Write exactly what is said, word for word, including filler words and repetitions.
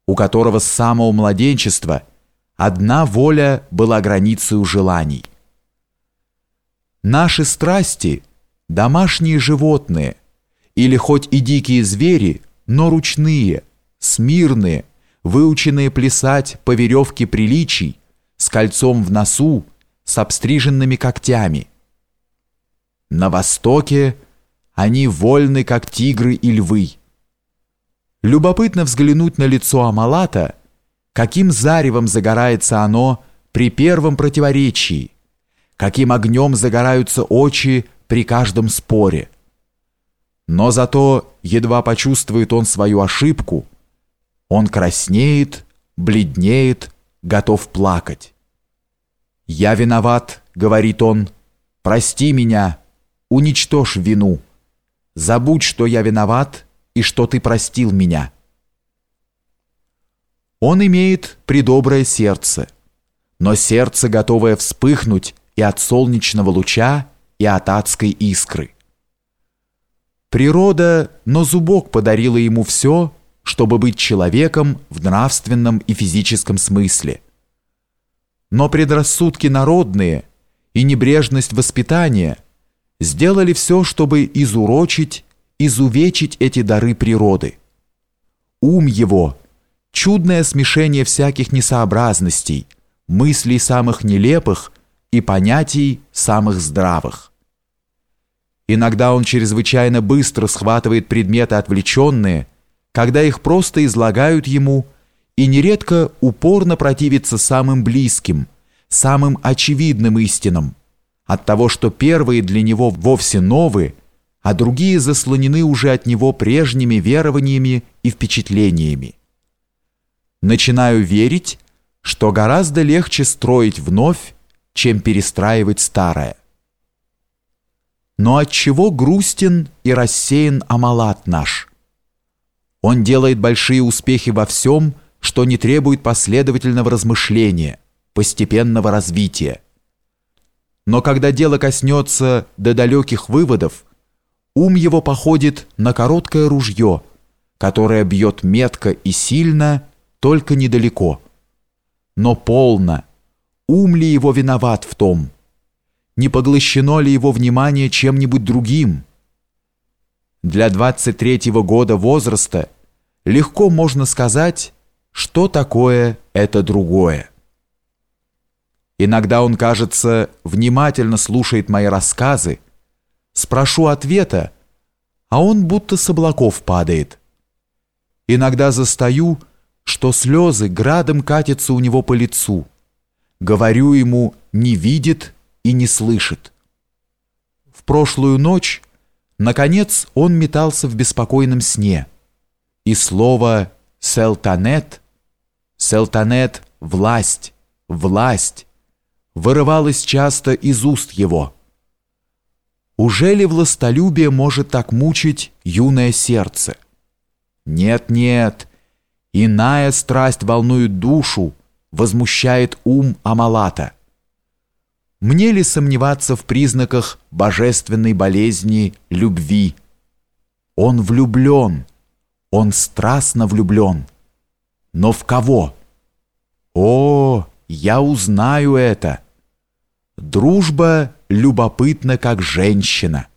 у которого с самого младенчества одна воля была границей желаний. Наши страсти – домашние животные, или хоть и дикие звери, но ручные, смирные, выученные плясать по веревке приличий, с кольцом в носу, с обстриженными когтями. На Востоке они вольны, как тигры и львы. Любопытно взглянуть на лицо Амалата, каким заревом загорается оно при первом противоречии, каким огнем загораются очи при каждом споре. Но зато, едва почувствует он свою ошибку, он краснеет, бледнеет, готов плакать. «Я виноват», — говорит он, — «прости меня, уничтожь вину, забудь, что я виноват и что ты простил меня». Он имеет предоброе сердце, но сердце, готовое вспыхнуть и от солнечного луча, и от адской искры. Природа на зубок подарила ему все, чтобы быть человеком в нравственном и физическом смысле. Но предрассудки народные и небрежность воспитания сделали все, чтобы изурочить, изувечить эти дары природы. Ум его – чудное смешение всяких несообразностей, мыслей самых нелепых и понятий самых здравых. Иногда он чрезвычайно быстро схватывает предметы отвлеченные, когда их просто излагают ему, и нередко упорно противится самым близким, самым очевидным истинам, от того, что первые для него вовсе новые, а другие заслонены уже от него прежними верованиями и впечатлениями. Начинаю верить, что гораздо легче строить вновь, чем перестраивать старое. Но отчего грустен и рассеян Амалат наш? Он делает большие успехи во всем, что не требует последовательного размышления, постепенного развития. Но когда дело коснется до далеких выводов, ум его походит на короткое ружье, которое бьет метко и сильно, только недалеко. Но полно, ум ли его виноват в том? Не поглощено ли его внимание чем-нибудь другим? Для двадцать третьего года возраста легко можно сказать, что такое это другое. Иногда он, кажется, внимательно слушает мои рассказы, спрошу ответа, а он будто с облаков падает. Иногда застаю, что слезы градом катятся у него по лицу. Говорю ему, не видит и не слышит. В прошлую ночь, наконец, он метался в беспокойном сне, и слово «селтанет», «селтанет» — «власть», «власть» вырывалось часто из уст его. Уже ли властолюбие может так мучить юное сердце? Нет, нет, иная страсть волнует душу, возмущает ум Амалата. Мне ли сомневаться в признаках божественной болезни любви? Он влюблен, он страстно влюблен. Но в кого? О, я узнаю это. Дружба любопытна, как женщина.